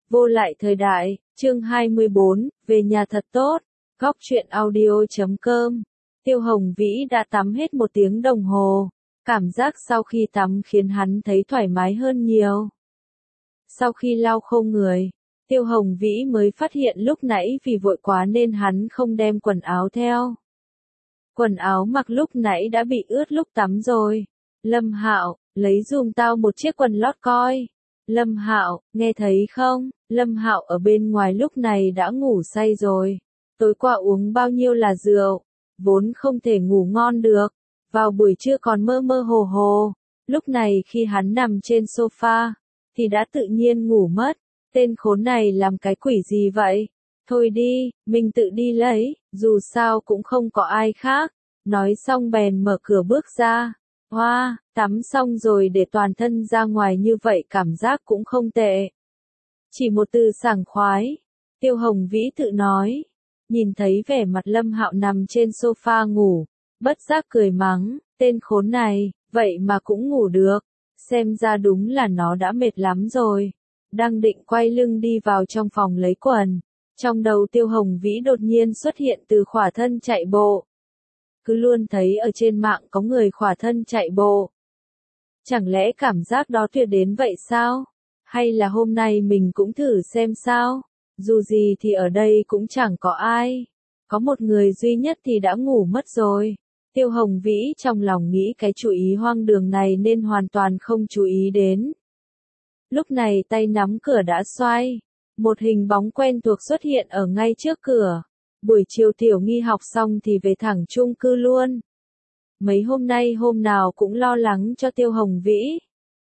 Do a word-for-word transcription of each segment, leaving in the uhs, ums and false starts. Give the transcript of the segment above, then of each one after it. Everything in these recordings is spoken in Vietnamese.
Vô lại thời đại, chương hai mươi bốn, về nhà thật tốt, góc truyện audio chấm com. Tiêu Hồng Vĩ đã tắm hết một tiếng đồng hồ, cảm giác sau khi tắm khiến hắn thấy thoải mái hơn nhiều. Sau khi lau khô người, Tiêu Hồng Vĩ mới phát hiện lúc nãy vì vội quá nên hắn không đem quần áo theo. Quần áo mặc lúc nãy đã bị ướt lúc tắm rồi. Lâm Hạo, lấy giùm tao một chiếc quần lót coi. Lâm Hạo, nghe thấy không? Lâm Hạo ở bên ngoài lúc này đã ngủ say rồi. Tối qua uống bao nhiêu là rượu, vốn không thể ngủ ngon được. Vào buổi trưa còn mơ mơ hồ hồ. Lúc này khi hắn nằm trên sofa, thì đã tự nhiên ngủ mất. Tên khốn này làm cái quỷ gì vậy? Thôi đi, mình tự đi lấy, dù sao cũng không có ai khác. Nói xong bèn mở cửa bước ra. Hoa, wow, tắm xong rồi để toàn thân ra ngoài như vậy cảm giác cũng không tệ. Chỉ một từ sảng khoái. Tiêu Hồng Vĩ tự nói. Nhìn thấy vẻ mặt Lâm Hạo nằm trên sofa ngủ, bất giác cười mắng, tên khốn này, vậy mà cũng ngủ được. Xem ra đúng là nó đã mệt lắm rồi. Đang định quay lưng đi vào trong phòng lấy quần. Trong đầu Tiêu Hồng Vĩ đột nhiên xuất hiện từ khỏa thân chạy bộ. Cứ luôn thấy ở trên mạng có người khỏa thân chạy bộ. Chẳng lẽ cảm giác đó tuyệt đến vậy sao? Hay là hôm nay mình cũng thử xem sao? Dù gì thì ở đây cũng chẳng có ai. Có một người duy nhất thì đã ngủ mất rồi. Tiêu Hồng Vĩ trong lòng nghĩ cái chủ ý hoang đường này nên hoàn toàn không chú ý đến. Lúc này tay nắm cửa đã xoay. Một hình bóng quen thuộc xuất hiện ở ngay trước cửa. Buổi chiều Tiểu Nghi học xong thì về thẳng chung cư luôn. Mấy hôm nay hôm nào cũng lo lắng cho Tiêu Hồng Vĩ.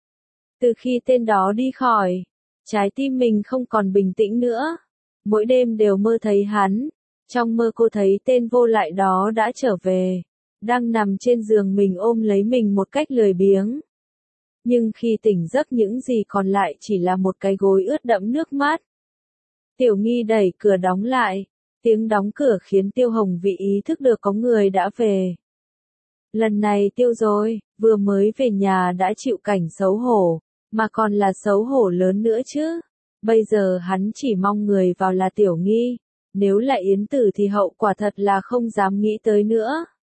Từ khi tên đó đi khỏi, trái tim mình không còn bình tĩnh nữa. Mỗi đêm đều mơ thấy hắn. Trong mơ cô thấy tên vô lại đó đã trở về. Đang nằm trên giường mình ôm lấy mình một cách lười biếng. Nhưng khi tỉnh giấc những gì còn lại chỉ là một cái gối ướt đẫm nước mắt. Tiểu Nghi đẩy cửa đóng lại. Tiếng đóng cửa khiến Tiêu Hồng Vĩ ý thức được có người đã về. Lần này tiêu rồi, vừa mới về nhà đã chịu cảnh xấu hổ, mà còn là xấu hổ lớn nữa chứ. Bây giờ hắn chỉ mong người vào là Tiểu Nghi, nếu là Yến Tử thì hậu quả thật là không dám nghĩ tới nữa.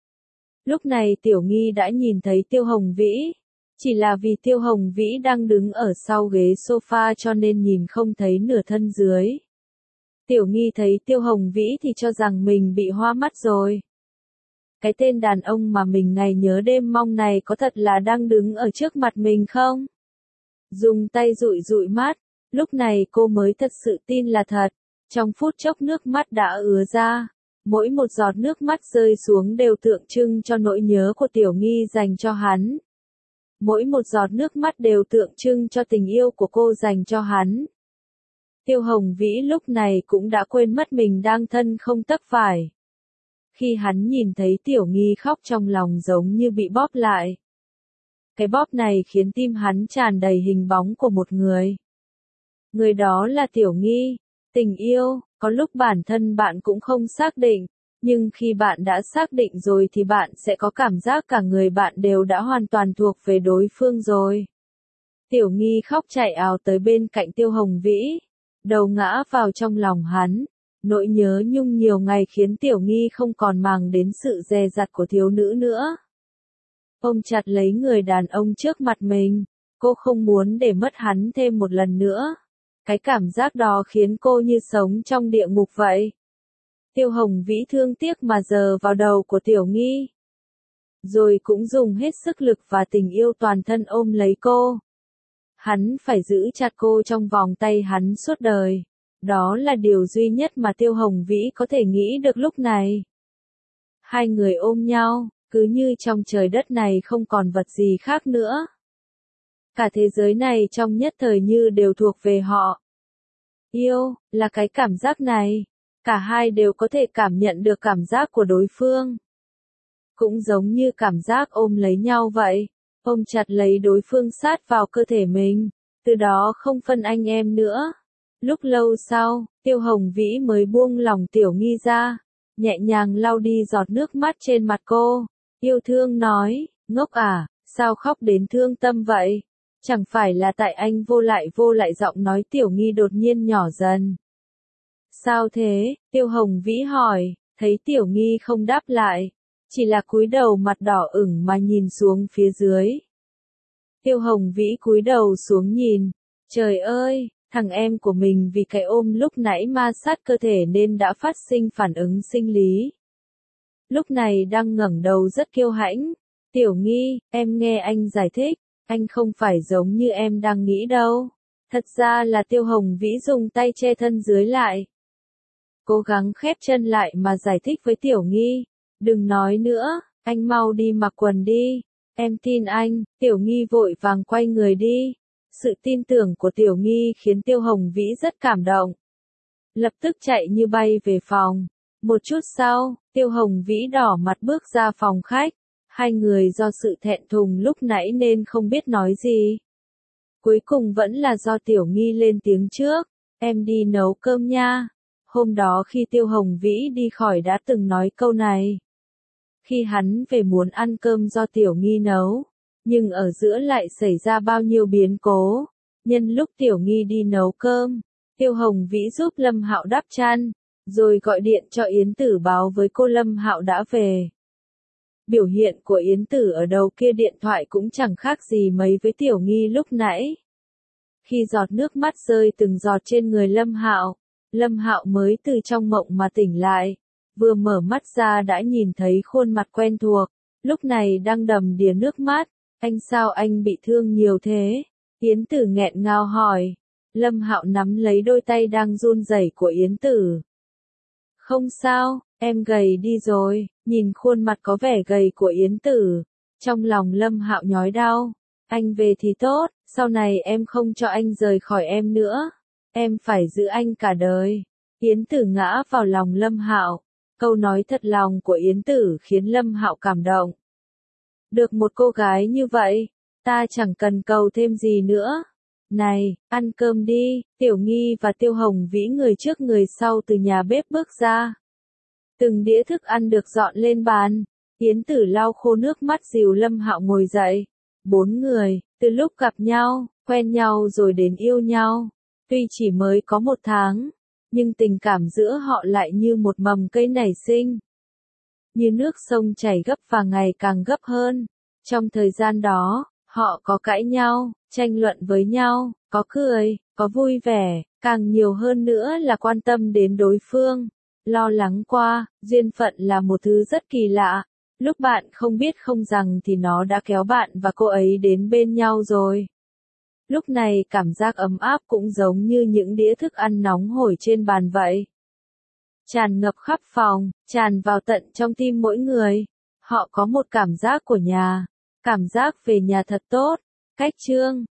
Lúc này Tiểu Nghi đã nhìn thấy Tiêu Hồng Vĩ, chỉ là vì Tiêu Hồng Vĩ đang đứng ở sau ghế sofa cho nên nhìn không thấy nửa thân dưới. Tiểu Nghi thấy Tiêu Hồng Vĩ thì cho rằng mình bị hoa mắt rồi. Cái tên đàn ông mà mình ngày nhớ đêm mong này có thật là đang đứng ở trước mặt mình không? Dùng tay dụi dụi mắt, lúc này cô mới thật sự tin là thật. Trong phút chốc nước mắt đã ứa ra. Mỗi một giọt nước mắt rơi xuống đều tượng trưng cho nỗi nhớ của Tiểu Nghi dành cho hắn. Mỗi một giọt nước mắt đều tượng trưng cho tình yêu của cô dành cho hắn. Tiêu Hồng Vĩ lúc này cũng đã quên mất mình đang thân không tấc vải. Khi hắn nhìn thấy Tiểu Nghi khóc trong lòng giống như bị bóp lại. Cái bóp này khiến tim hắn tràn đầy hình bóng của một người. Người đó là Tiểu Nghi. Tình yêu, có lúc bản thân bạn cũng không xác định, nhưng khi bạn đã xác định rồi thì bạn sẽ có cảm giác cả người bạn đều đã hoàn toàn thuộc về đối phương rồi. Tiểu Nghi khóc chạy ào tới bên cạnh Tiêu Hồng Vĩ. Đầu ngã vào trong lòng hắn. Nỗi nhớ nhung nhiều ngày khiến Tiểu Nghi không còn màng đến sự dè dặt của thiếu nữ nữa. Ôm chặt lấy người đàn ông trước mặt mình. Cô không muốn để mất hắn thêm một lần nữa. Cái cảm giác đó khiến cô như sống trong địa ngục vậy. Tiêu Hồng Vĩ thương tiếc mà giờ vào đầu của Tiểu Nghi. Rồi cũng dùng hết sức lực và tình yêu toàn thân ôm lấy cô. Hắn phải giữ chặt cô trong vòng tay hắn suốt đời. Đó là điều duy nhất mà Tiêu Hồng Vĩ có thể nghĩ được lúc này. Hai người ôm nhau, cứ như trong trời đất này không còn vật gì khác nữa. Cả thế giới này trong nhất thời như đều thuộc về họ. Yêu, là cái cảm giác này. Cả hai đều có thể cảm nhận được cảm giác của đối phương. Cũng giống như cảm giác ôm lấy nhau vậy. Ôm chặt lấy đối phương sát vào cơ thể mình. Từ đó không phân anh em nữa. Lúc lâu sau, Tiêu Hồng Vĩ mới buông lòng Tiểu Nghi ra. Nhẹ nhàng lau đi giọt nước mắt trên mặt cô. Yêu thương nói, ngốc à, sao khóc đến thương tâm vậy? Chẳng phải là tại anh vô lại vô lại giọng nói Tiểu Nghi đột nhiên nhỏ dần. Sao thế? Tiêu Hồng Vĩ hỏi, thấy Tiểu Nghi không đáp lại, chỉ là cúi đầu mặt đỏ ửng mà nhìn xuống phía dưới. Tiêu Hồng Vĩ cúi đầu xuống nhìn, trời ơi, thằng em của mình vì cái ôm lúc nãy ma sát cơ thể nên đã phát sinh phản ứng sinh lý. Lúc này đang ngẩng đầu rất kiêu hãnh, Tiểu Nghi, em nghe anh giải thích, anh không phải giống như em đang nghĩ đâu. Thật ra là Tiêu Hồng Vĩ dùng tay che thân dưới lại. Cố gắng khép chân lại mà giải thích với Tiểu Nghi, đừng nói nữa, anh mau đi mặc quần đi, em tin anh. Tiểu Nghi vội vàng quay người đi. Sự tin tưởng của Tiểu Nghi khiến Tiêu Hồng Vĩ rất cảm động. Lập tức chạy như bay về phòng. Một chút sau, Tiêu Hồng Vĩ đỏ mặt bước ra phòng khách. Hai người do sự thẹn thùng lúc nãy nên không biết nói gì. Cuối cùng vẫn là do Tiểu Nghi lên tiếng trước, em đi nấu cơm nha. Hôm đó khi Tiêu Hồng Vĩ đi khỏi đã từng nói câu này. Khi hắn về muốn ăn cơm do Tiểu Nghi nấu, nhưng ở giữa lại xảy ra bao nhiêu biến cố. Nhân lúc Tiểu Nghi đi nấu cơm, Tiêu Hồng Vĩ giúp Lâm Hạo đắp chăn, rồi gọi điện cho Yến Tử báo với cô Lâm Hạo đã về. Biểu hiện của Yến Tử ở đầu kia điện thoại cũng chẳng khác gì mấy với Tiểu Nghi lúc nãy. Khi giọt nước mắt rơi từng giọt trên người Lâm Hạo, Lâm Hạo mới từ trong mộng mà tỉnh lại, vừa mở mắt ra đã nhìn thấy khuôn mặt quen thuộc, lúc này đang đầm đìa nước mắt. Anh sao anh bị thương nhiều thế? Yến Tử nghẹn ngào hỏi. Lâm Hạo nắm lấy đôi tay đang run rẩy của Yến Tử. Không sao, em gầy đi rồi. Nhìn khuôn mặt có vẻ gầy của Yến Tử, trong lòng Lâm Hạo nhói đau. Anh về thì tốt, sau này em không cho anh rời khỏi em nữa. Em phải giữ anh cả đời. Yến Tử ngã vào lòng Lâm Hạo. Câu nói thật lòng của Yến Tử khiến Lâm Hạo cảm động. Được một cô gái như vậy, ta chẳng cần cầu thêm gì nữa. Này, ăn cơm đi. Tiểu Nghi và Tiêu Hồng Vĩ người trước người sau từ nhà bếp bước ra. Từng đĩa thức ăn được dọn lên bàn. Yến Tử lau khô nước mắt dìu Lâm Hạo ngồi dậy. Bốn người, từ lúc gặp nhau, quen nhau rồi đến yêu nhau. Tuy chỉ mới có một tháng, nhưng tình cảm giữa họ lại như một mầm cây nảy sinh. Như nước sông chảy gấp và ngày càng gấp hơn. Trong thời gian đó, họ có cãi nhau, tranh luận với nhau, có cười, có vui vẻ, càng nhiều hơn nữa là quan tâm đến đối phương. Lo lắng qua, duyên phận là một thứ rất kỳ lạ. Lúc bạn không biết không rằng thì nó đã kéo bạn và cô ấy đến bên nhau rồi. Lúc này cảm giác ấm áp cũng giống như những đĩa thức ăn nóng hổi trên bàn vậy. Tràn ngập khắp phòng, tràn vào tận trong tim mỗi người. Họ có một cảm giác của nhà, cảm giác về nhà thật tốt. Cách chương